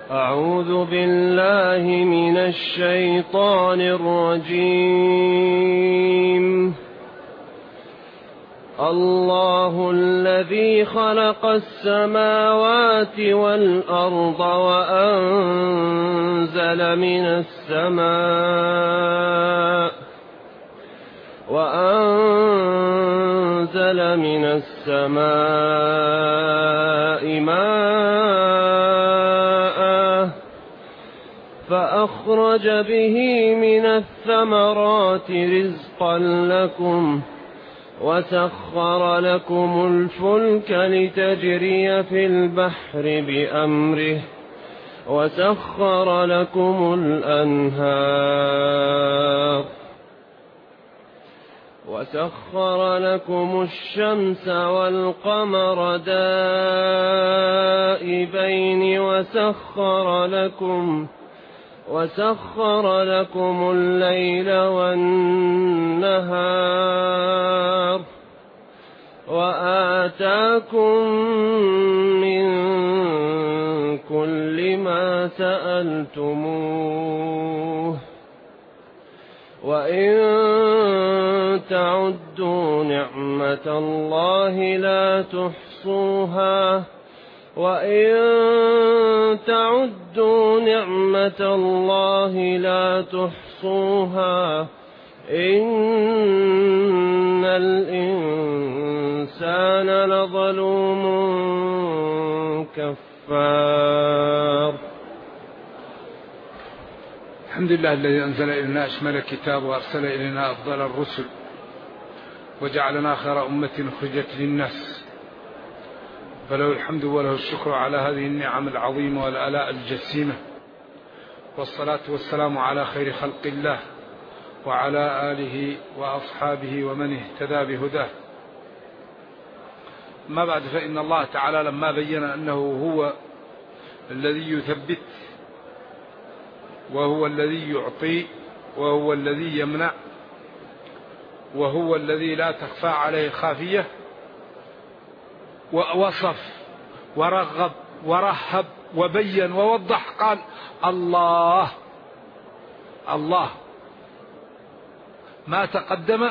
أعوذ بالله من الشيطان الرجيم. الله الذي خلق السماوات والأرض وأنزل من السماء ماء فأخرج به من الثمرات رزقا لكم وسخر لكم الفلك لتجري في البحر بأمره وسخر لكم الأنهار وسخر لكم الشمس والقمر دائبين وسخر لكم الليل والنهار وآتاكم من كل ما سألتموه وإن تعدوا نعمة الله لا تحصوها إن الإنسان لظلوم كفار. الحمد لله الذي أنزل إلينا أشمل الكتاب وأرسل إلينا أفضل الرسل وجعلنا خير أمة أخرجت للناس، فله الحمد وله الشكر على هذه النعم العظيمة والآلاء الجسيمة، والصلاة والسلام على خير خلق الله وعلى آله وأصحابه ومن اهتدى بهداه. ما بعد، فإن الله تعالى لما بين أنه هو الذي يثبت وهو الذي يعطي وهو الذي يمنع وهو الذي لا تخفى عليه خافية، ووصف ورغب ورهب وبين ووضح، قال الله الله. ما تقدم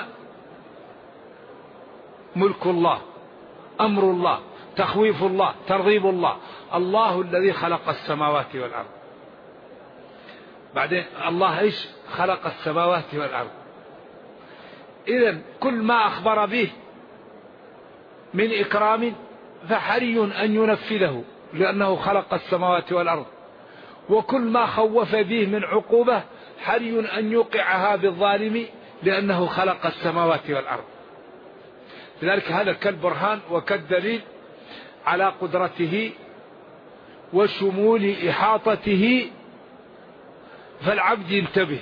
ملك الله، أمر الله، تخويف الله، ترغيب الله. الله الذي خلق السماوات والأرض. بعدين الله إيش؟ خلق السماوات والأرض. إذن كل ما أخبر به من إكرام فحري أن ينفذه لأنه خلق السماوات والأرض، وكل ما خوف به من عقوبة حري أن يوقعها بالظالم لأنه خلق السماوات والأرض. لذلك هذا كالبرهان وكالدليل على قدرته وشمول إحاطته، فالعبد ينتبه،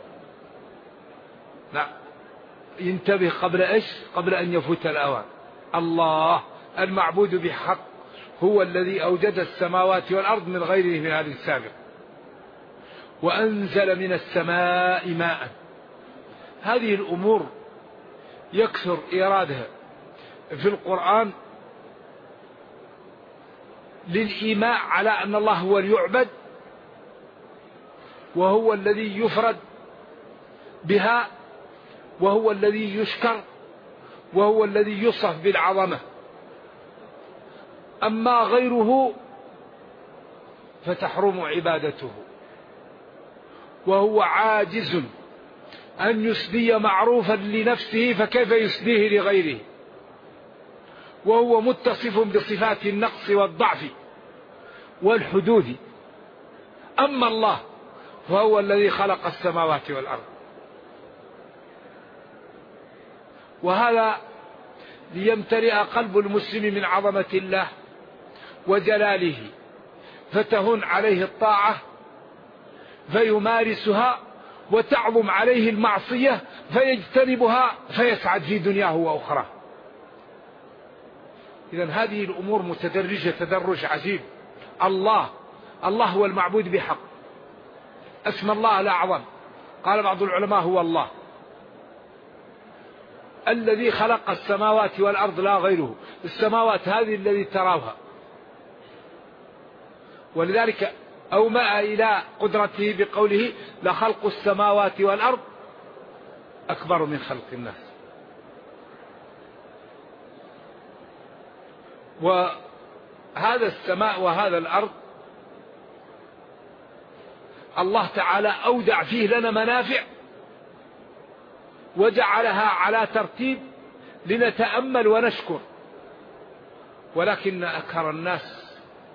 لا ينتبه قبل إيش؟ قبل أن يفوت الأوان. الله المعبود بحق هو الذي أوجد السماوات والأرض من غيره من هذه السابق، وأنزل من السماء ماء. هذه الأمور يكثر إيرادها في القرآن للإيماء على أن الله هو اليعبد وهو الذي يفرد بها وهو الذي يشكر وهو الذي يوصف بالعظمة. أما غيره فتحرم عبادته، وهو عاجز أن يسدي معروفا لنفسه فكيف يسديه لغيره، وهو متصف بصفات النقص والضعف والحدود. أما الله فهو الذي خلق السماوات والأرض، وهذا ليمتلئ قلب المسلم من عظمة الله وجلاله، فتهون عليه الطاعة فيمارسها، وتعظم عليه المعصية فيجتنبها فيسعد في دنياه وأخرى. إذن هذه الأمور متدرجة تدرج عجيب. الله هو المعبود بحق، اسم الله الأعظم. قال بعض العلماء هو الله الذي خلق السماوات والأرض لا غيره. السماوات هذه الذي تراها، ولذلك أومأ إلى قدرته بقوله لخلق السماوات والأرض أكبر من خلق الناس. وهذا السماء وهذا الأرض الله تعالى أودع فيه لنا منافع وجعلها على ترتيب لنتأمل ونشكر، ولكن أكثر الناس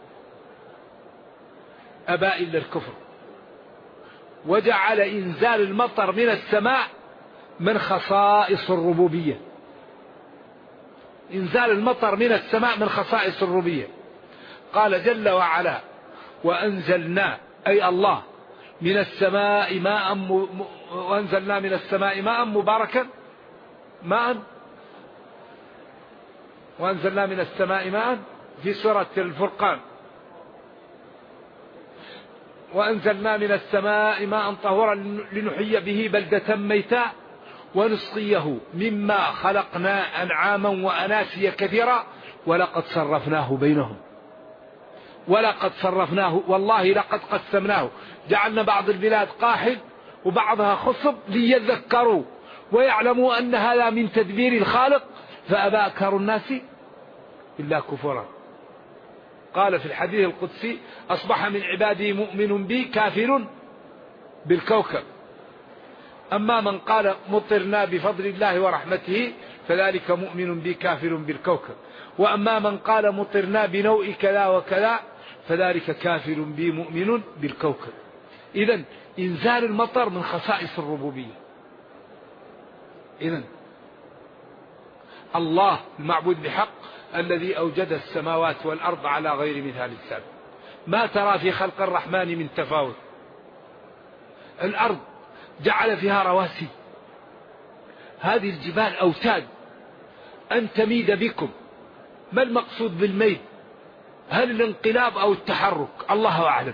أبى إلا الكفر، وجعل إنزال المطر من السماء من خصائص الربوبية. إنزال المطر من السماء من خصائص الربوبية. قال جل وعلا وأنزلنا أي الله من السماء ماء وأنزلنا من السماء ماء مباركا وأنزلنا من السماء ماء في سورة الفرقان وأنزلنا من السماء ماء طهورا لنحيي به بلدة ميتا ونسقيه مما خلقنا أنعاما وأناسيا كثيرا ولقد صرفناه بينهم. ولقد صرفناه والله لقد قسمناه، جعلنا بعض البلاد قاحل وبعضها خصب ليذكروا ويعلموا أن هذا من تدبير الخالق فأبى أكثر الناس إلا كفرا. قال في الحديث القدسي أصبح من عبادي مؤمن بي كافر بالكوكب. أما من قال مطرنا بفضل الله ورحمته فذلك مؤمن بي كافر بالكوكب، وأما من قال مطرنا بنوء كذا وكذا فذلك كافر بي مؤمن بالكوكب. إذن إنزال المطر من خصائص الربوبية. إذن الله المعبود بحق الذي أوجد السماوات والأرض على غير مثال سابق. ما ترى في خلق الرحمن من تفاوت. الأرض جعل فيها رواسي، هذه الجبال أوتاد أن تميد بكم. ما المقصود بالميد؟ هل الانقلاب أو التحرك؟ الله أعلم.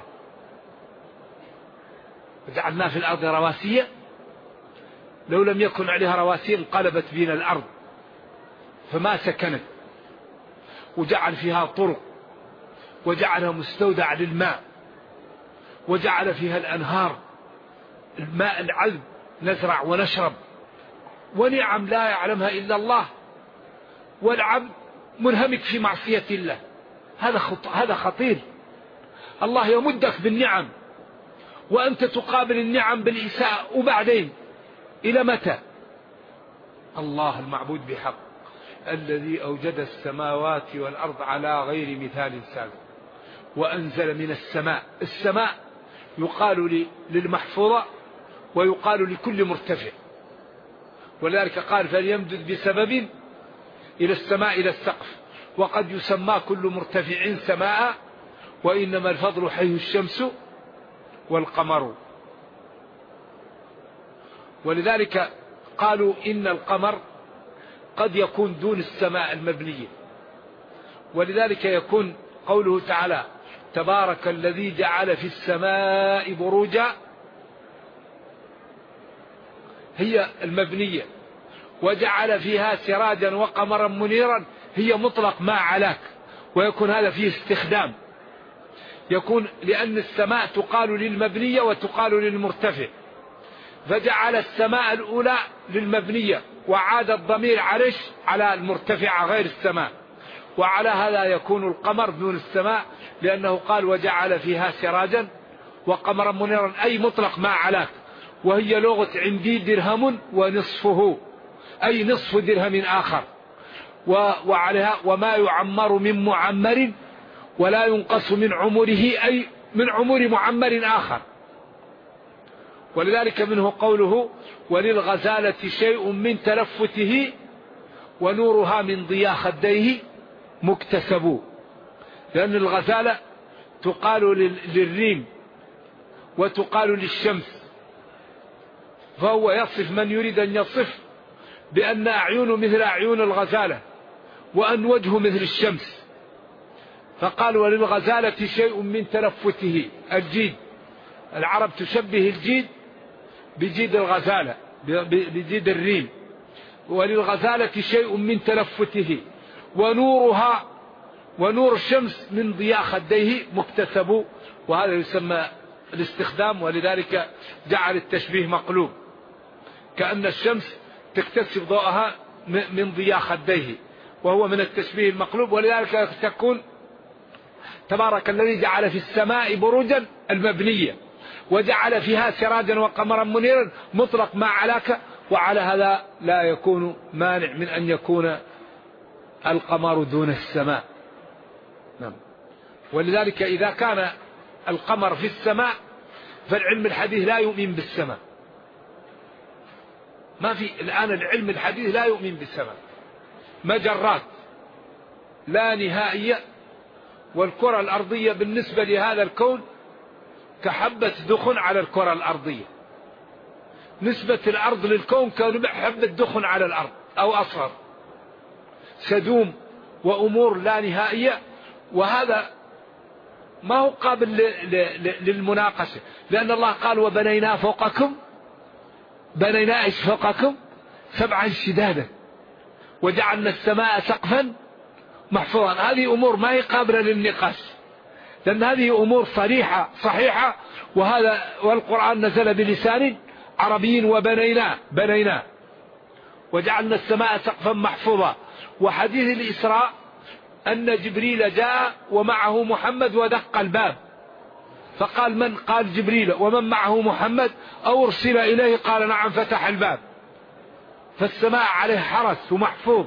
جعلنا في الأرض رواسية، لو لم يكن عليها رواسي انقلبت بنا الأرض فما سكنت. وجعل فيها طرق وجعلها مستودع للماء وجعل فيها الأنهار، الماء العذب نزرع ونشرب، ونعم لا يعلمها إلا الله، والعبد منهمك في معصية الله. هذا خطير. الله يمدك بالنعم وأنت تقابل النعم بالإساءة، وبعدين إلى متى؟ الله المعبود بحق الذي أوجد السماوات والأرض على غير مثال سابق وأنزل من السماء. السماء يقال للمحفوظة ويقال لكل مرتفع، ولذلك قال فليمدد بسبب إلى السماء إلى السقف. وقد يسمى كل مرتفع سماء، وإنما الفضل حيث الشمس والقمر. ولذلك قالوا إن القمر قد يكون دون السماء المبنية، ولذلك يكون قوله تعالى تبارك الذي جعل في السماء بروجا، هي المبنية، وجعل فيها سراجا وقمرا منيرا، هي مطلق ما علاك. ويكون هذا فيه استخدام، يكون لأن السماء تقال للمبنية وتقال للمرتفع، فجعل السماء الأولى للمبنية وعاد الضمير على المرتفع غير السماء. وعلى هذا يكون القمر دون السماء، لأنه قال وجعل فيها سراجا وقمرا منيرا، أي مطلق ما علاك. وهي لغة عندي درهم ونصفه، أي نصف درهم آخر. وعليها وما يعمر من معمر ولا ينقص من عمره، أي من عمر معمر آخر. ولذلك منه قوله وللغزالة شيء من تلفته ونورها من ضياء خديه مكتسب. لأن الغزالة تقال للريم وتقال للشمس، فهو يصف من يريد أن يصف بأن أعينه مثل أعين الغزالة وأن وجهه مثل الشمس، فقال وللغزالة شيء من تلفته. الجيد، العرب تشبه الجيد بجيد الغزالة بجيد الريم. وللغزالة شيء من تلفته ونورها ونور الشمس من ضياء خديه مكتسب، وهذا يسمى الاستخدام، ولذلك جعل التشبيه مقلوب، كأن الشمس تكتسب ضوءها من ضياء خديه، وهو من التشبيه المقلوب. ولذلك تكون تبارك الذي جعل في السماء بروجا المبنية وجعل فيها سراجا وقمرا منيرا مطلق ما علاك، وعلى هذا لا يكون مانع من أن يكون القمر دون السماء. نعم. ولذلك إذا كان القمر في السماء فالعلم الحديث لا يؤمن بالسماء. ما في الآن العلم الحديث لا يؤمن بالسماء، مجرات لا نهائية، والكرة الأرضية بالنسبة لهذا الكون كحبة دخن على الكرة الأرضية، نسبة الأرض للكون كحبة دخن على الأرض أو أصغر، سدوم وأمور لا نهائية. وهذا ما هو قابل للمناقشة، لأن الله قال وبنينا فوقكم، بنينا إيش فوقكم؟ سبعا شدادا وجعلنا السماء سقفا محفوظا. هذه أمور ما هي قابلة للنقاش، لأن هذه أمور صريحة صحيحة، والقرآن نزل بلسان عربي. بنينا وجعلنا السماء سقفا محفوظا. وحديث الإسراء أن جبريل جاء ومعه محمد ودق الباب، فقال من؟ قال جبريل. ومن معه محمد أو أرسل إليه؟ قال نعم. فتح الباب، فالسماء عليه حرس ومحفوظ.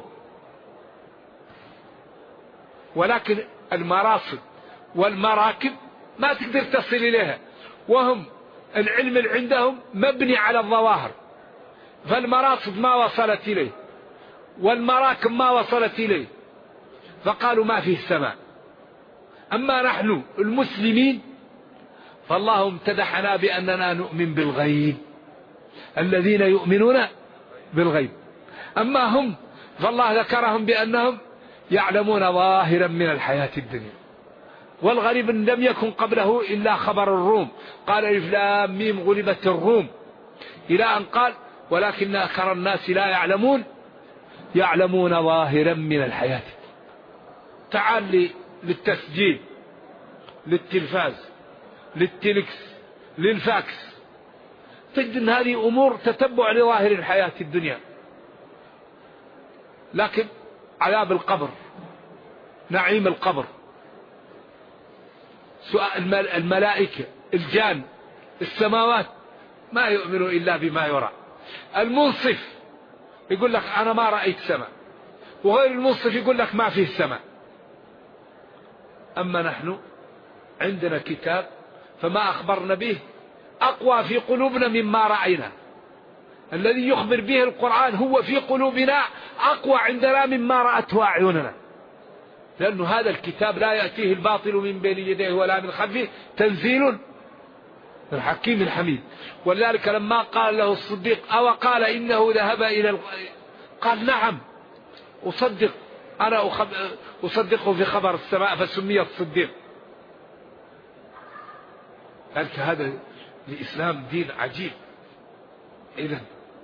ولكن المراصد والمراكب ما تقدر تصل إليها، وهم العلم اللي عندهم مبني على الظواهر، فالمراصد ما وصلت إليه والمراكب ما وصلت إليه، فقالوا ما فيه السماء. أما نحن المسلمين فالله امتدحنا بأننا نؤمن بالغيب، الذين يؤمنون بالغيب. أما هم فالله ذكرهم بأنهم يعلمون ظاهرا من الحياة الدنيا، والغريب إن لم يكن قبله إلا خبر الروم، قال ألف لام ميم غلبت الروم، إلى أن قال ولكن أكثر الناس لا يعلمون ظاهرا من الحياة. تعال للتسجيل، للتلفاز، للتلكس، للفاكس، تجد أن هذه أمور تتبع لظاهر الحياة الدنيا. لكن عذاب القبر، نعيم القبر، سؤال الملائكة، الجان، السماوات، ما يؤمن إلا بما يرى. المنصف يقول لك أنا ما رأيت سماء، وغير المنصف يقول لك ما فيه سماء. أما نحن عندنا كتاب، فما أخبرنا به أقوى في قلوبنا مما رأينا. الذي يخبر به القرآن هو في قلوبنا أقوى عندنا مما رأته أعيننا، لأن هذا الكتاب لا يأتيه الباطل من بين يديه ولا من خلفه، تنزيل من حكيم الحميد. ولذلك لما قال له الصديق أو قال إنه ذهب إلى قال نعم أصدق، أنا أصدقه في خبر السماء، فسمي الصديق. قالك هذا الإسلام دين عجيب. إذن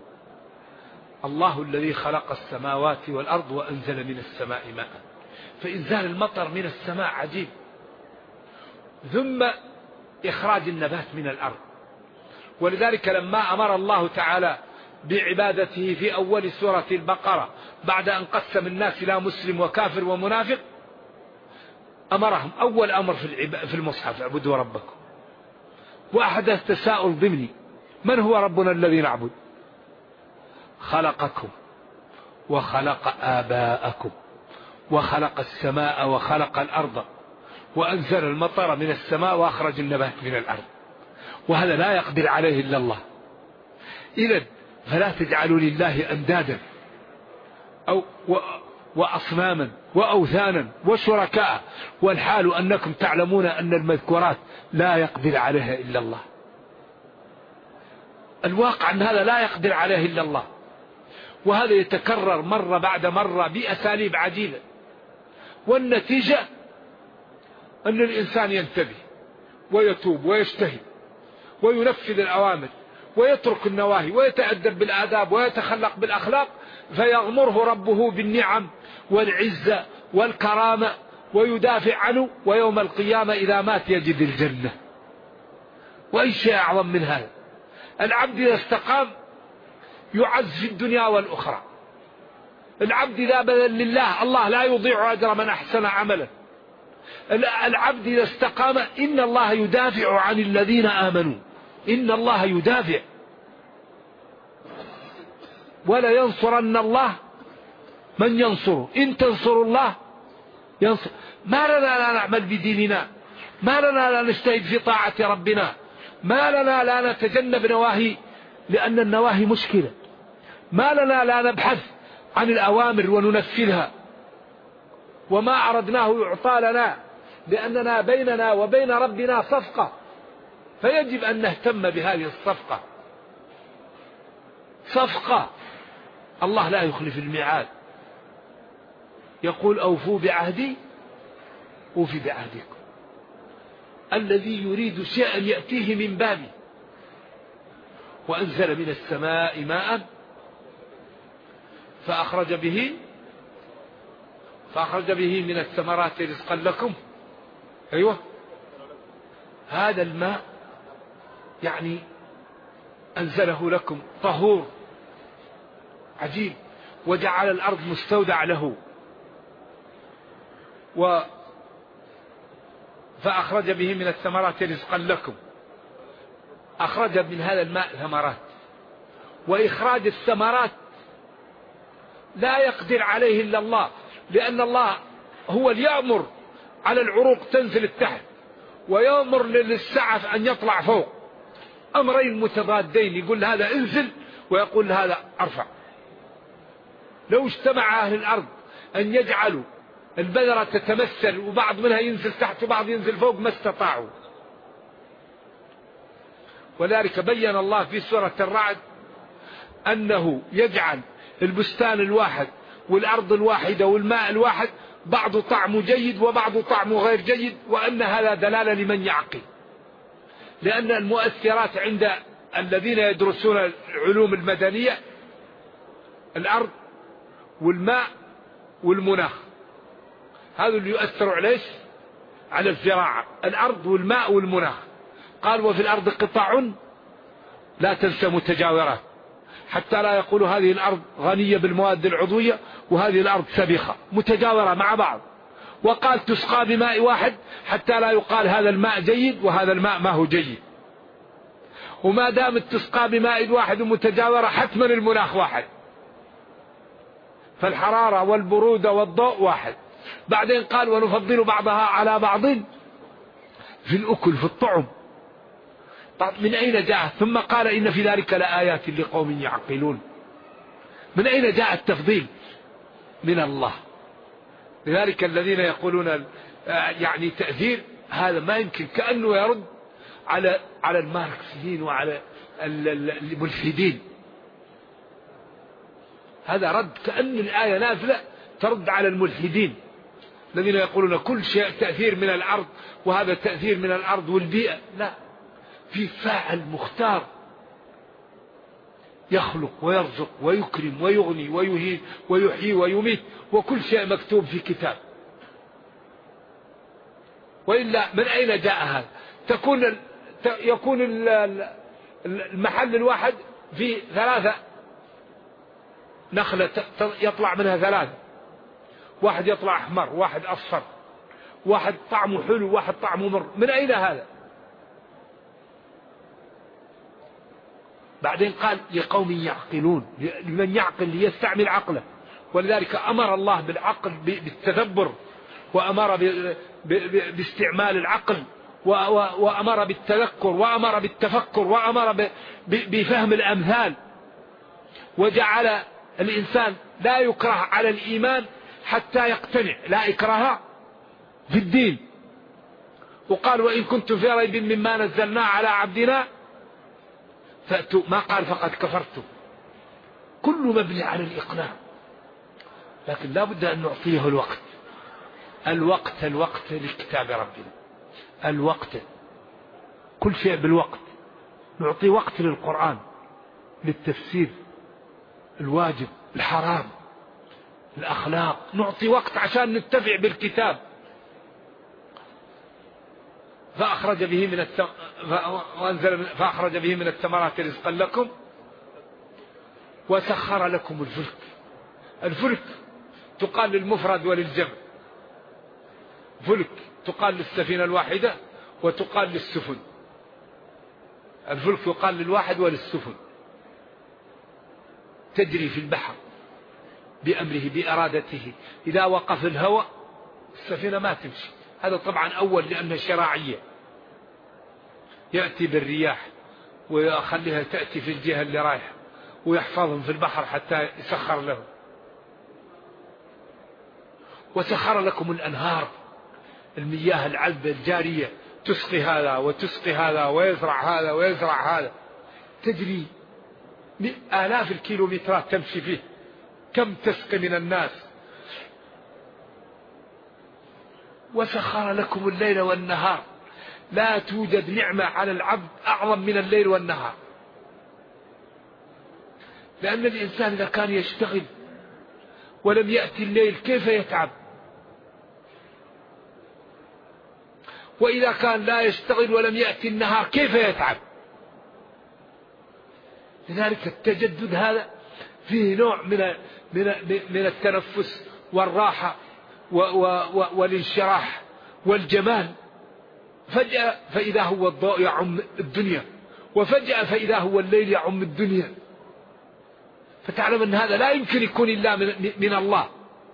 الله الذي خلق السماوات والأرض وأنزل من السماء ماء، فإنزال المطر من السماء عجيب، ثم إخراج النبات من الأرض. ولذلك لما أمر الله تعالى بعبادته في أول سورة البقرة بعد أن قسم الناس إلى مسلم وكافر ومنافق، أمرهم أول أمر في المصحف اعبدوا ربكم. وأحدث تساؤل ضمني، من هو ربنا الذي نعبد؟ خلقكم وخلق آباءكم وخلق السماء وخلق الأرض وأنزل المطر من السماء وأخرج النبات من الأرض، وهذا لا يقدر عليه إلا الله. إذن فلا تجعلوا لله أندادا أو وأصناما وأوثانا وشركاء، والحال أنكم تعلمون أن المذكورات لا يقدر عليها إلا الله. الواقع أن هذا لا يقدر عليه إلا الله، وهذا يتكرر مرة بعد مرة بأساليب عديدة، والنتيجة أن الإنسان ينتبه ويتوب ويجتهد وينفذ الأوامر ويترك النواهي ويتأدب بالآداب ويتخلق بالأخلاق، فيغمره ربه بالنعم والعزة والكرامة ويدافع عنه، ويوم القيامة إذا مات يجد الجنة. وأي شيء أعظم من هذا؟ العبد إذا استقام يعز في الدنيا والأخرى. العبد إذا بذل لله الله لا يضيع أجر من أحسن عملا. العبد إذا استقام إن الله يدافع عن الذين آمنوا، إن الله يدافع، ولا ينصرن الله من ينصره، إن تنصروا الله ينصر. ما لنا لا نعمل بديننا، ما لنا لا نجتهد في طاعة ربنا، ما لنا لا نتجنب نواهي لأن النواهي مشكلة، ما لنا لا نبحث عن الأوامر وننفذها، وما أردناه يعطى لنا لأننا بيننا وبين ربنا صفقة، فيجب أن نهتم بهذه الصفقة. صفقة الله لا يخلف الميعاد، يقول أوفوا بعهدي أوفي بعهدكم. الذي يريد شيئا يأتيه من بابي. وأنزل من السماء ماء فأخرج به من الثمرات رزقا لكم. أيوة، هذا الماء يعني أنزله لكم طهور عجيب، وجعل الأرض مستودع له. فأخرج به من الثمرات رزقا لكم. أخرج من هذا الماء ثمرات، وإخراج الثمرات لا يقدر عليه إلا الله، لأن الله هو اللي يأمر على العروق تنزل التحت، ويأمر للسعف أن يطلع فوق. أمرين متضادين، يقول هذا انزل ويقول هذا ارفع. لو اجتمع أهل الأرض أن يجعلوا البذرة تتمثل وبعض منها ينزل تحت وبعض ينزل فوق ما استطاعوا. ولذلك بين الله في سورة الرعد أنه يجعل البستان الواحد والأرض الواحدة والماء الواحد بعض طعمه جيد وبعض طعمه غير جيد، وأن هذا دلالة لمن يعقل. لأن المؤثرات عند الذين يدرسون العلوم المدنية الأرض والماء والمناخ، هذا اللي يؤثر على الزراعة، الأرض والماء والمناخ. قال وفي الأرض قطع لا تنسى متجاورات، حتى لا يقولوا هذه الأرض غنية بالمواد العضوية وهذه الأرض سبخة، متجاورة مع بعض. وقال تسقى بماء واحد، حتى لا يقال هذا الماء جيد وهذا الماء ما هو جيد. وما دامت تسقى بماء واحد ومتجاورة حتما المناخ واحد، فالحرارة والبرودة والضوء واحد. بعدين قال ونفضل بعضها على بعض في الأكل في الطعم. طب من أين جاء؟ ثم قال إن في ذلك لآيات لقوم يعقلون. من أين جاء التفضيل؟ من الله. لذلك الذين يقولون يعني تأثير، هذا ما يمكن، كأنه يرد على الماركسيين وعلى الملحدين. هذا رد، كأن الآية نازلة ترد على الملحدين الذين يقولون كل شيء تأثير من الأرض، وهذا تأثير من الأرض والبيئة. لا، في فاعل مختار يخلق ويرزق ويكرم ويغني ويهين ويحيي ويميت، وكل شيء مكتوب في كتاب. وإلا من أين جاء هذا؟ يكون المحل الواحد في 3 نخلة يطلع منها 3، واحد يطلع أحمر، واحد أصفر، واحد طعمه حلو، واحد طعمه مر. من أين هذا؟ بعدين قال لقوم يعقلون، لمن يعقل ليستعمل عقله. ولذلك أمر الله بالعقل بالتدبر، وأمر باستعمال العقل، وأمر بالتذكر، وأمر بالتفكر، وأمر بفهم الأمثال. وجعل الإنسان لا يكره على الإيمان حتى يقتنع، لا إكراه في الدين. وقال وإن كنتم في ريب مما نزلنا على عبدنا فأتوا، ما قال فقد كفرتم. كل مبني على الإقناع، لكن لا بد أن نعطيه الوقت لكتاب ربنا. الوقت، كل شيء بالوقت. نعطي وقت للقرآن، للتفسير، الواجب، الحرام، الأخلاق. نعطي وقت عشان نتبع بالكتاب. فأخرج به من الثمرات رزقا لكم وسخر لكم الفلك. الفلك تقال للمفرد وللجمع، فلك تقال للسفينة الواحدة وتقال للسفن. الفلك يقال للواحد وللسفن، تجري في البحر بأمره بإرادته. إذا وقف الهواء السفينة ما تمشي. هذا طبعا أول لأنها شراعية، يأتي بالرياح ويخليها تأتي في الجهة اللي رايحة ويحفظهم في البحر حتى يسخر لهم. وسخر لكم الأنهار، المياه العذبة الجارية، تسقي هذا وتسقي هذا ويزرع هذا ويزرع هذا، تجري آلاف الكيلومترات تمشي فيه. كم تسقي من الناس. وسخر لكم الليل والنهار. لا توجد نعمة على العبد أعظم من الليل والنهار، لأن الإنسان إذا كان يشتغل ولم يأتي الليل كيف يتعب؟ وإذا كان لا يشتغل ولم يأتي النهار كيف يتعب؟ لذلك التجدد هذا فيه نوع من التنفس والراحة والانشراح والجمال. فجأة فإذا هو الضوء يعم الدنيا، وفجأة فإذا هو الليل يعم الدنيا. فتعلم أن هذا لا يمكن يكون إلا من الله.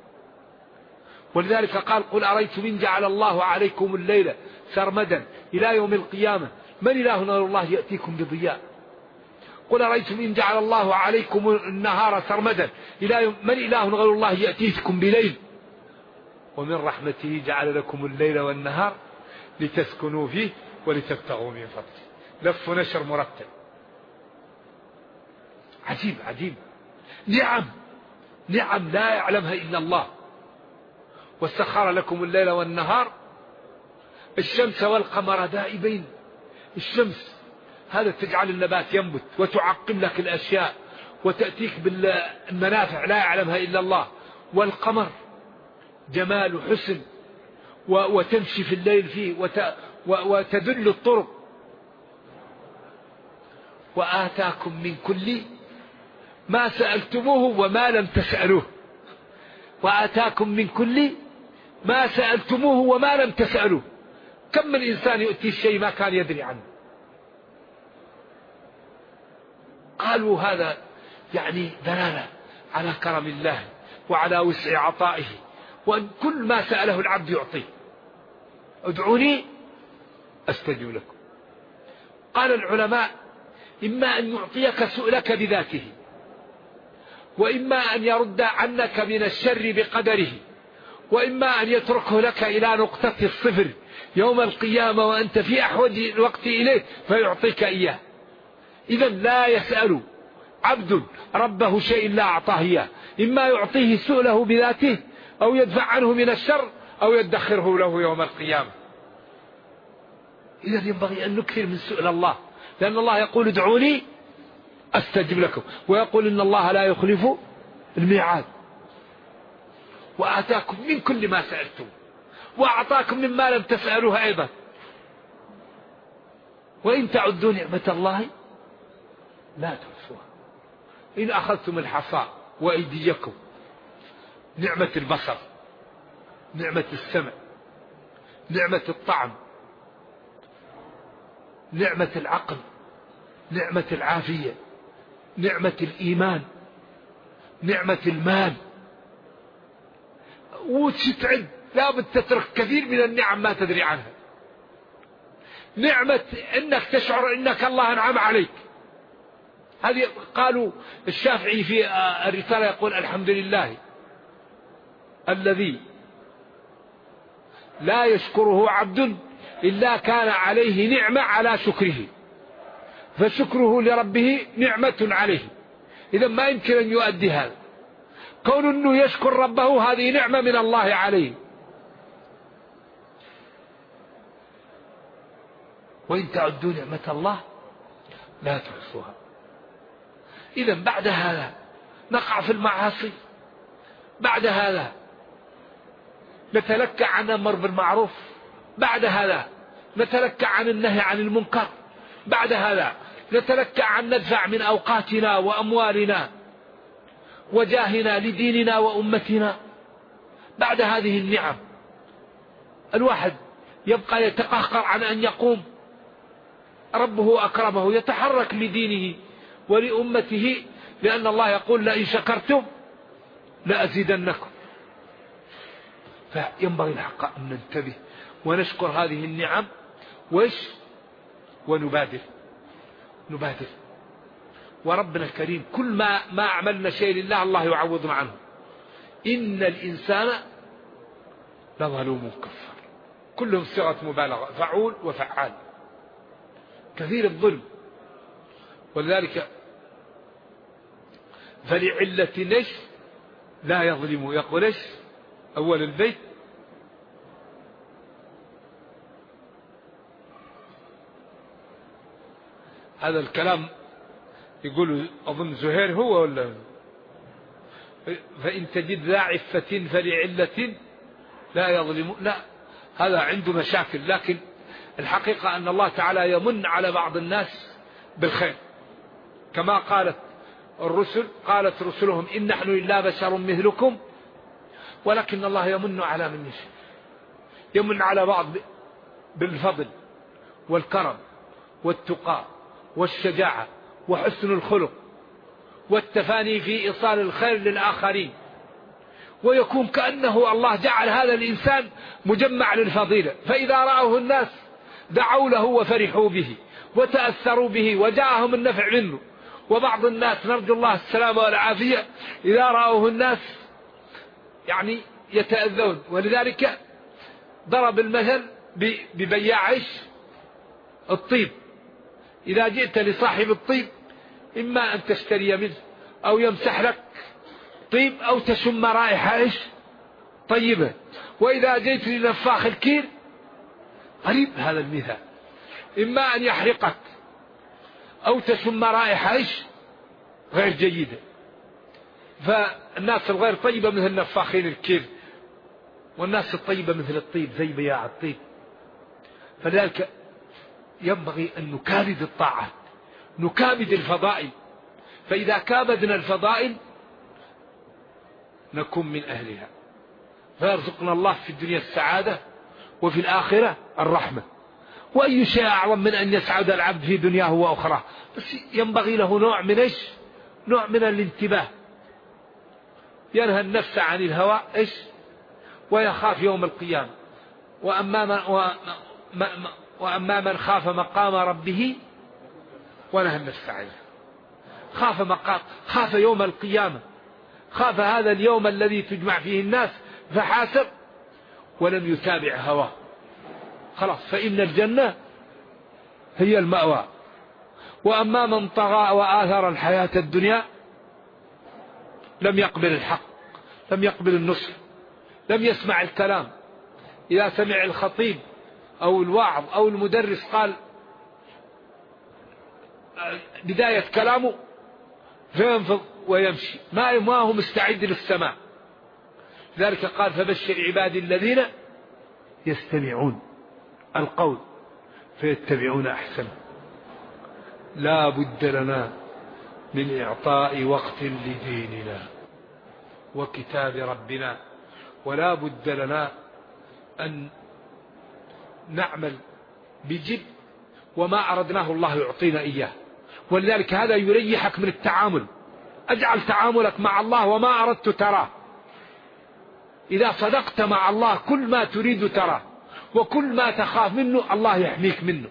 ولذلك قال: قل أريتم إن جعل الله عليكم الليل سرمدا إلى يوم القيامة من إله غير الله يأتيكم بضياء. قل أريتم إن جعل الله عليكم النهار سرمدا إلى يوم من إله غير الله يأتيكم بليل. ومن رحمته جعل لكم الليل والنهار لتسكنوا فيه ولتبتغوا من فضله. لف نشر مرتب. عجيب عجيب. نعم لا يعلمها إلا الله. وسخر لكم الليل والنهار، الشمس والقمر دائبين. الشمس هذا تجعل النبات ينبت وتعقم لك الأشياء وتأتيك بالمنافع لا يعلمها إلا الله. والقمر جمال وحسن وتمشي في الليل فيه وتدل الطرق. وآتاكم من كل ما سألتموه وما لم تسألوه. وآتاكم من كل ما سألتموه وما لم تسألوه. كم من إنسان يؤتي الشيء ما كان يدري عنه. قالوا هذا يعني دلالة على كرم الله وعلى وسع عطائه، وأن كل ما سأله العبد يعطيه. ادعوني أستجب لكم. قال العلماء: إما أن يعطيك سؤلك بذاته، وإما أن يرد عنك من الشر بقدره، وإما أن يتركه لك إلى نقطة الصفر يوم القيامة وأنت في أحوج الوقت إليه فيعطيك إياه. إذا لا يسأل عبد ربه شيء لا أعطاه إياه، إما يعطيه سؤله بذاته أو يدفع عنه من الشر أو يدخره له يوم القيامة. إذا ينبغي أن نكثر من سؤال الله، لأن الله يقول: ادعوني أستجب لكم، ويقول إن الله لا يخلف الميعاد. وآتاكم من كل ما سألتم وأعطاكم مما لم تسألوه أيضا. وإن تعدوا نعمة الله لا تحصوها. إن أخذتم الحصى وأيديكم، نعمة البصر، نعمة السمع، نعمة الطعم، نعمة العقل، نعمة العافية، نعمة الإيمان، نعمة المال، وتتعد لا بد تترك كثير من النعم ما تدري عنها. نعمة أنك تشعر أنك الله أنعم عليك. هذه قالوا الشافعي في الرسالة يقول: الحمد لله الذي لا يشكره عبد إلا كان عليه نعمة على شكره، فشكره لربه نعمة عليه. إذا ما يمكن أن يؤدي هذا. كون أنه يشكر ربه هذه نعمة من الله عليه. وإن تعدوا نعمة الله لا تحصوها. إذا بعد هذا نقع في المعاصي، بعد هذا نتلكع عن أمر بالمعروف، بعد هذا نتلكع عن النهي عن المنكر، بعد هذا نتلكع أن ندفع من أوقاتنا وأموالنا وجاهنا لديننا وأمتنا. بعد هذه النعم الواحد يبقى يتقهقر عن أن يقوم، ربه أكرمه يتحرك لدينه ولأمته، لأن الله يقول لئن شكرتم لأزيدنكم. فينبغي الحق أن ننتبه ونشكر هذه النعم ونبادر. وربنا الكريم كل ما عملنا شيء لله الله يعوضنا عنه. إن الإنسان لظلوم كفار، كلهم صيغة مبالغة، فعول وفعال، كثير الظلم. ولذلك فلعلة نش لا يظلم، يقول ايش أول البيت؟ هذا الكلام يقول أظن زهير هو ولا؟ فإن تجد ذا عفة فلعلة لا يظلم، لا، هذا عنده مشاكل. لكن الحقيقة أن الله تعالى يمن على بعض الناس بالخير، كما قالت رسلهم إن نحن إلا بشر مثلكم، ولكن الله يمن على من يشاء، يمن على بعض بالفضل والكرم والتقى والشجاعة وحسن الخلق والتفاني في إيصال الخير للآخرين، ويكون كأنه الله جعل هذا الإنسان مجمع للفضيلة، فإذا رأوه الناس دعوا له وفرحوا به وتأثروا به وجاءهم النفع منه. وبعض الناس نرجو الله السلامة والعافية إذا رأوه الناس يعني يتأذون. ولذلك ضرب المثل ببياع الطيب، إذا جئت لصاحب الطيب إما أن تشتري منه أو يمسح لك طيب أو تشم رائحة طيبة، وإذا جئت لنفاخ الكير قريب هذا المثال، إما أن يحرقك أو تشم رائحة غير جيدة. فالناس الغير طيبة مثل نفاخين الكير، والناس الطيبة مثل الطيب زي بياع الطيب. فلذلك ينبغي أن نكابد الطاعة، نكابد الفضائل، فإذا كابدنا الفضائل نكون من أهلها، فيرزقنا الله في الدنيا السعادة وفي الآخرة الرحمة. وأي شيء أعظم من أن يسعد العبد في دنياه وأخراه، بس ينبغي له نوع من الانتباه، ينهى النفس عن الهوى ويخاف يوم القيامة. وأما من خاف مقام ربه ونهى النفس عنه، خاف يوم القيامة، خاف هذا اليوم الذي تجمع فيه الناس، فحاسب ولم يتابع هواه، خلاص، فإن الجنة هي المأوى. وأما من طغى وآثر الحياة الدنيا لم يقبل الحق، لم يقبل النصح، لم يسمع الكلام. إذا سمع الخطيب أو الواعظ أو المدرس قال بداية كلامه فينفض ويمشي، ما هو مستعد للسماع. لذلك قال فبشر عبادي الذين يستمعون القول فيتبعون أحسنه. لا بد لنا من إعطاء وقت لديننا وكتاب ربنا، ولا بد لنا أن نعمل بجد، وما أردناه الله يعطينا إياه. ولذلك هذا يريحك من التعامل، أجعل تعاملك مع الله وما أردت تراه. إذا صدقت مع الله كل ما تريد تراه، وكل ما تخاف منه الله يحميك منه.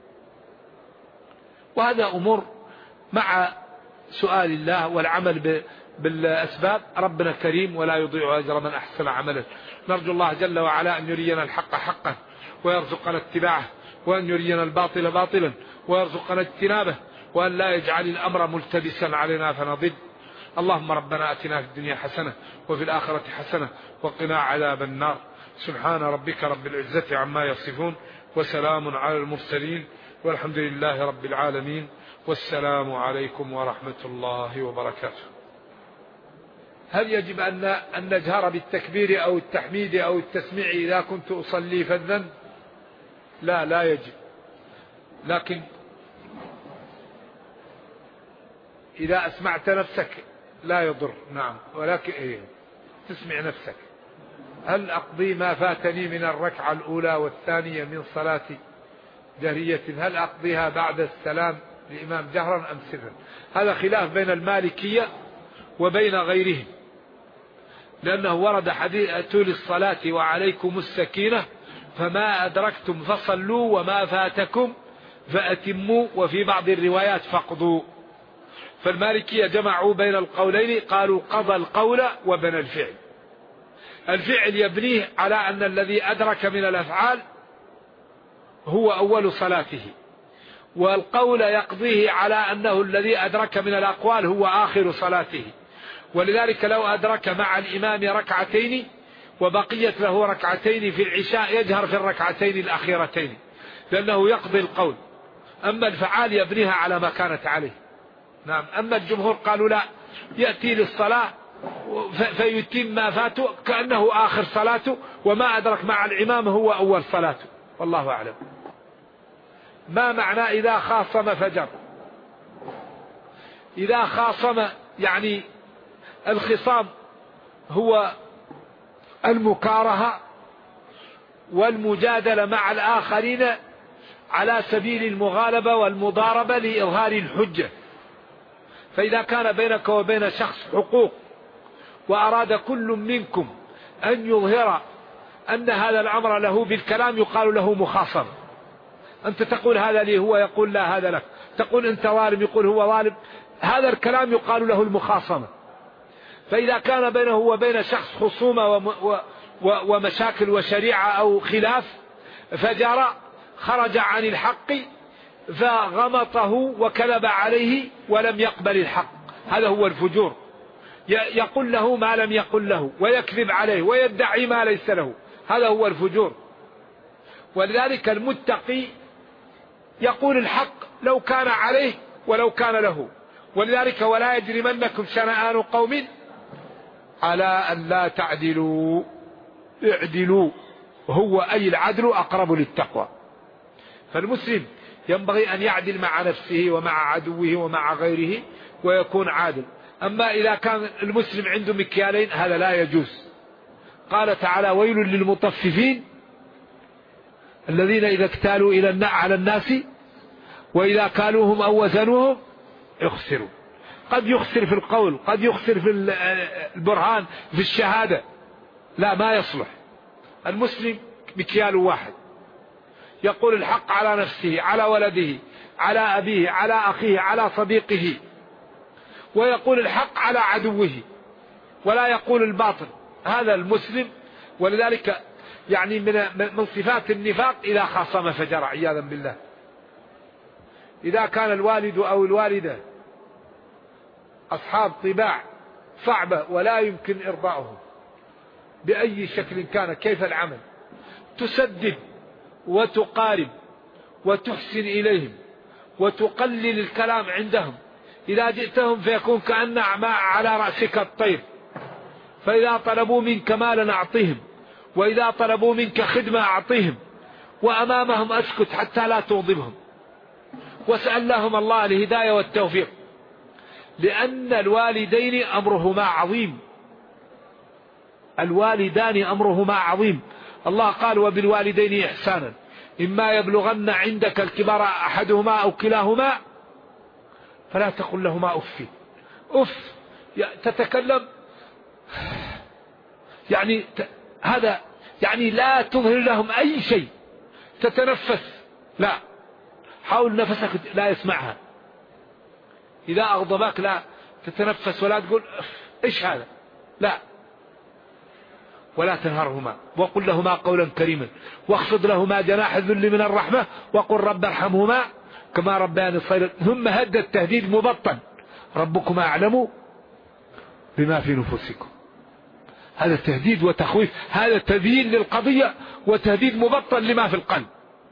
وهذا أمور مع سؤال الله والعمل بالأسباب. ربنا كريم ولا يضيع أجر من أحسن عملا. نرجو الله جل وعلا أن يرينا الحق حقا ويرزقنا اتباعه، وأن يرينا الباطل باطلا ويرزقنا اجتنابه، وأن لا يجعل الأمر ملتبسا علينا فنضل. اللهم ربنا أتنا في الدنيا حسنة وفي الآخرة حسنة وقنا عذاب النار. سبحان ربك رب العزة عما يصفون، وسلام على المرسلين، والحمد لله رب العالمين، والسلام عليكم ورحمة الله وبركاته. هل يجب أن نجهر بالتكبير أو التحميد أو التسميع إذا كنت أصلي فذا؟ لا يجب، لكن إذا أسمعت نفسك لا يضر. نعم، ولكن تسمع نفسك. هل أقضي ما فاتني من الركعة الأولى والثانية من صلاة جهرية، هل أقضيها بعد السلام لإمام جهرا أم سرا؟ هذا خلاف بين المالكية وبين غيرهم، لأنه ورد حديث أتوا للصلاة وعليكم السكينة فما أدركتم فصلوا وما فاتكم فأتموا، وفي بعض الروايات فاقضوا. فالمالكية جمعوا بين القولين، قالوا قضى القول وبنى الفعل. الفعل يبنيه على أن الذي أدرك من الأفعال هو أول صلاته، والقول يقضيه على أنه الذي أدرك من الأقوال هو آخر صلاته. ولذلك لو أدرك مع الإمام ركعتين وبقيت له ركعتين في العشاء يجهر في الركعتين الأخيرتين، لأنه يقضي القول. أما الفعال يبنيها على ما كانت عليه. نعم. أما الجمهور قالوا لا، يأتي للصلاة فيتم ما فاته كأنه آخر صلاته، وما أدرك مع الإمام هو أول صلاته. والله أعلم. ما معنى إذا خاصم فجر؟ إذا خاصم يعني الخصام هو المكارهة والمجادلة مع الآخرين على سبيل المغالبة والمضاربة لإظهار الحجة. فإذا كان بينك وبين شخص حقوق وأراد كل منكم أن يظهر أن هذا الأمر له بالكلام يقال له مخاصمة. أنت تقول هذا لي، هو يقول لا هذا لك، تقول أنت ظالم يقول هو ظالم، هذا الكلام يقال له المخاصمة. فإذا كان بينه وبين شخص خصومة ومشاكل وشريعة أو خلاف فجر خرج عن الحق فغمطه وكذب عليه ولم يقبل الحق، هذا هو الفجور. يقول له ما لم يقل له ويكذب عليه ويدعي ما ليس له، هذا هو الفجور. ولذلك المتقي يقول الحق لو كان عليه ولو كان له. ولذلك ولا يجرمنكم شنآن قوم على أن لا تعدلوا اعدلوا، هو أي العدل أقرب للتقوى. فالمسلم ينبغي أن يعدل مع نفسه ومع عدوه ومع غيره ويكون عادل. أما إذا كان المسلم عنده مكيالين هذا لا يجوز. قال تعالى ويل للمطففين الذين إذا اكتالوا على الناس وإذا كالوهم أو وزنوهم يخسروا. قد يخسر في القول، قد يخسر في البرهان، في الشهادة، لا ما يصلح. المسلم مكيال واحد، يقول الحق على نفسه، على ولده، على أبيه، على أخيه، على صديقه، ويقول الحق على عدوه ولا يقول الباطل. هذا المسلم. ولذلك يعني من صفات النفاق إذا خاصم فجر عياذا بالله. إذا كان الوالد أو الوالدة أصحاب طباع صعبة ولا يمكن إرضاؤهم بأي شكل كان، كيف العمل؟ تسدد وتقارب وتحسن إليهم وتقلل الكلام عندهم. إذا جئتهم فيكون كأن على رأسك الطير. فإذا طلبوا منك مالا أعطيهم، وإذا طلبوا منك خدمة أعطيهم، وأمامهم أسكت حتى لا تغضبهم، واسأل لهم الله الهداية والتوفيق. لأن الوالدين أمرهما عظيم، الوالدان أمرهما عظيم. الله قال وبالوالدين إحسانا إما يبلغن عندك الكبر أحدهما أو كلاهما فلا تقل لهما أف. أف تتكلم يعني هذا يعني لا تظهر لهم أي شيء. تتنفس لا، حاول نفسك لا يسمعها. إذا أغضبك لا تتنفس ولا تقول إيش هذا، لا. ولا تنهرهما وقل لهما قولا كريما واخفض لهما جناح الذل من الرحمة وقل رب ارحمهما كما ربياني صغيرا. ثم هدد التهديد مبطن ربكما أعلم بما في نفوسكم. هذا تهديد وتخويف، هذا تذييل للقضية وتهديد مبطن لما في القلب.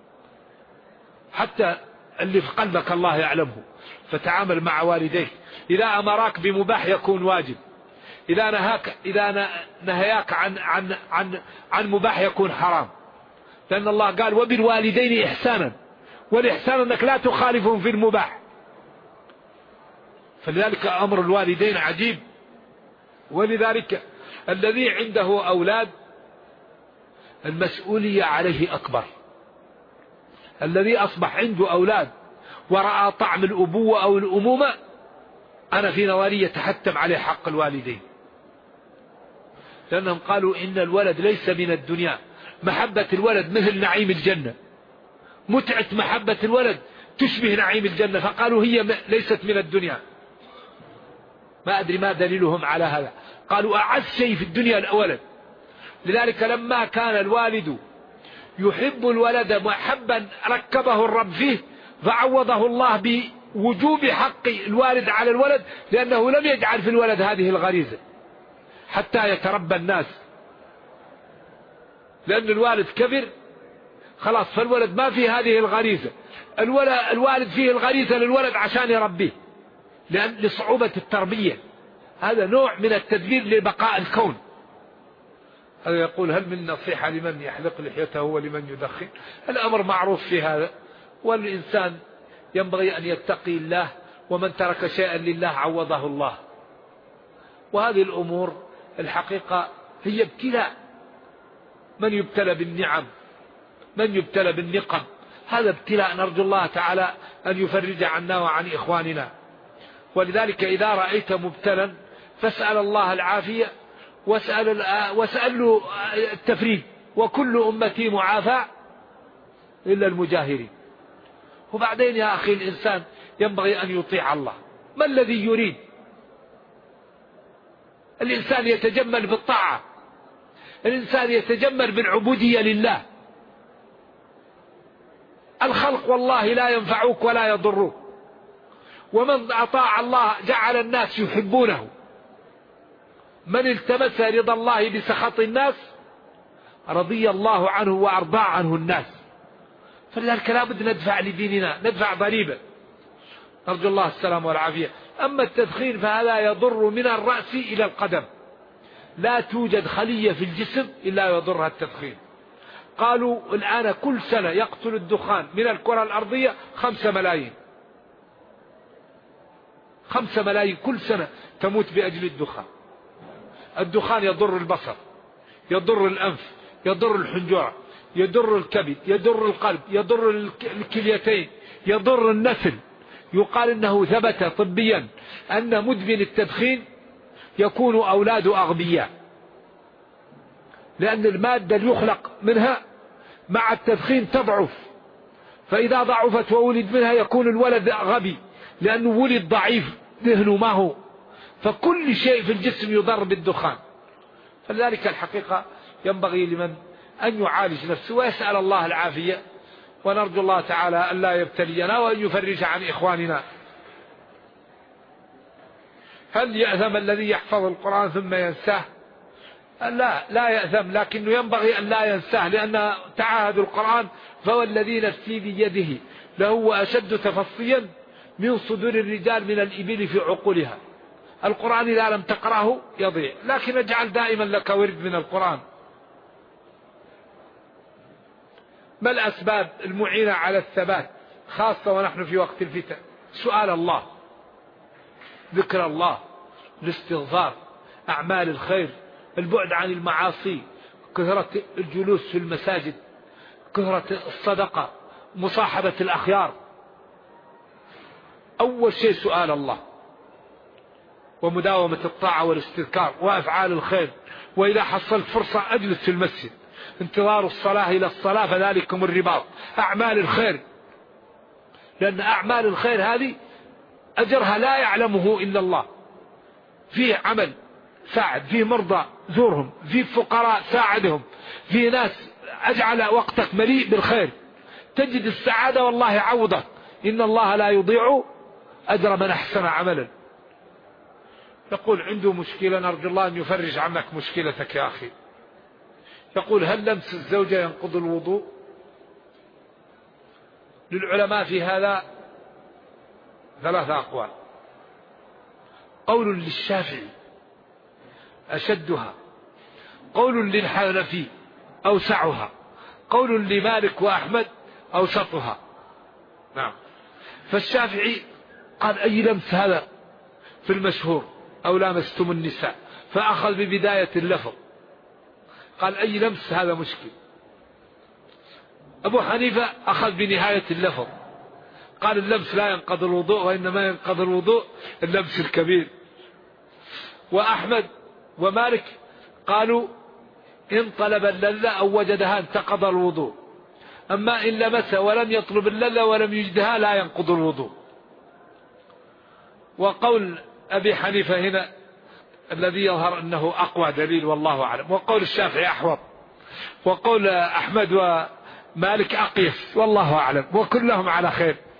حتى اللي في قلبك الله يعلمه. فتعامل مع والديك. إذا أمراك بمباح يكون واجب، إذا نهاك عن مباح يكون حرام. لأن الله قال وبالوالدين إحسانا، والإحسان أنك لا تخالفهم في المباح، فلذلك أمر الوالدين عجيب. ولذلك الذي عنده أولاد المسؤولية عليه أكبر. الذي أصبح عنده أولاد ورأى طعم الأبوة أو الأمومة، أنا في نظري يتحتم عليه حق الوالدين، لأنهم قالوا إن الولد ليس من الدنيا، محبة الولد مثل نعيم الجنة، متعة محبة الولد تشبه نعيم الجنة، فقالوا هي ليست من الدنيا. ما أدري ما دليلهم على هذا، قالوا أعز شيء في الدنيا الولد. لذلك لما كان الوالد يحب الولد محبا ركبه الرب فيه، فعوضه الله بوجوب حق الوالد على الولد، لأنه لم يجعل في الولد هذه الغريزة حتى يتربى الناس، لأن الوالد كبر خلاص، فالولد ما فيه هذه الغريزة. الوالد فيه الغريزة للولد عشان يربيه، لأن لصعوبة التربية. هذا نوع من التدبير لبقاء الكون. هذا يقول هل من نصيحة لمن يحلق لحيته ولمن يدخن؟ الأمر معروف في هذا، والإنسان ينبغي أن يتقي الله، ومن ترك شيئا لله عوضه الله. وهذه الأمور الحقيقة هي ابتلاء، من يبتلى بالنعم، من يبتلى بالنقم، هذا ابتلاء نرجو الله تعالى أن يفرج عنا وعن إخواننا. ولذلك إذا رأيت مبتلا فاسأل الله العافية، واسأل له التفريج، وكل أمتي معافى إلا المجاهرين. وبعدين يا أخي الإنسان ينبغي أن يطيع الله. ما الذي يريد؟ الإنسان يتجمل بالطاعة، الإنسان يتجمل بالعبودية لله. الخلق والله لا ينفعوك ولا يضروك، ومن أطاع الله جعل الناس يحبونه. من التمس رضا الله بسخط الناس رضي الله عنه وأرضى عنه الناس. فلذلك لا بد ندفع لديننا، ندفع ضريبة، نرجو الله السلام والعافية. أما التدخين فهذا يضر من الرأس إلى القدم، لا توجد خلية في الجسم إلا يضرها التدخين. قالوا الآن كل سنة يقتل الدخان من الكرة الأرضية 5 ملايين، 5 ملايين كل سنة تموت بأجل الدخان. الدخان يضر البصر، يضر الأنف، يضر الحنجرة، يضر الكبد، يضر القلب، يضر الكليتين، يضر النسل. يقال إنه ثبت طبيا أن مدمن التدخين يكون أولاد أغبياء، لأن المادة اللي يخلق منها مع التدخين تضعف، فإذا ضعفت وولد منها يكون الولد غبي، لأنه ولد ضعيف ذهنه ما هو، فكل شيء في الجسم يضر بالدخان. فلذلك الحقيقة ينبغي لمن أن يعالج نفسه ويسأل الله العافية، ونرجو الله تعالى أن لا يبتلينا وأن يفرج عن إخواننا. هل يأثم الذي يحفظ القرآن ثم ينساه؟ لا يأثم، لكنه ينبغي أن لا ينساه، لأن تعاهد القرآن فهو الذي نفسي بيده لهو أشد تفصيا من صدور الرجال من الإبل في عقولها. القرآن إذا لم تقرأه يضيع، لكن اجعل دائما لك ورد من القرآن. ما الأسباب المعينة على الثبات خاصة ونحن في وقت الفتن؟ سؤال الله، ذكر الله، الاستغفار، أعمال الخير، البعد عن المعاصي، كثرة الجلوس في المساجد، كثرة الصدقة، مصاحبة الأخيار. أول شيء سؤال الله، ومداومة الطاعة والاستذكار وأفعال الخير. وإذا حصلت فرصة أجلس في المسجد، انتظار الصلاة إلى الصلاة فذلكم الرباط. أعمال الخير، لأن أعمال الخير هذه أجرها لا يعلمه إلا الله. فيه عمل ساعد، فيه مرضى زورهم، فيه فقراء ساعدهم، فيه ناس أجعل وقتك مليء بالخير، تجد السعادة والله عوضك. إن الله لا يضيع أجر من أحسن عملا. يقول عنده مشكلة، نرجو الله أن يفرج عنك مشكلتك يا أخي. يقول هل لمس الزوجة ينقض الوضوء؟ للعلماء في هذا 3 أقوال. قول للشافعي أشدها، قول للحنفي أوسعها، قول لمالك وأحمد أوسطها. نعم. فالشافعي قال أي لمس هذا في المشهور أو لامستم النساء، فأخذ ببداية اللفظ، قال أي لمس هذا مشكل. أبو حنيفة أخذ بنهاية اللفظ، قال اللمس لا ينقض الوضوء، وإنما ينقض الوضوء اللمس الكبير. وأحمد ومالك قالوا إن طلب اللذة أو وجدها انتقض الوضوء، أما إن لمس ولم يطلب اللذة ولم يجدها لا ينقض الوضوء. وقول أبي حنيفة هنا الذي يظهر أنه أقوى دليل والله أعلم، وقول الشافعي أحوط، وقول أحمد ومالك أقيس والله أعلم، وكلهم على خير.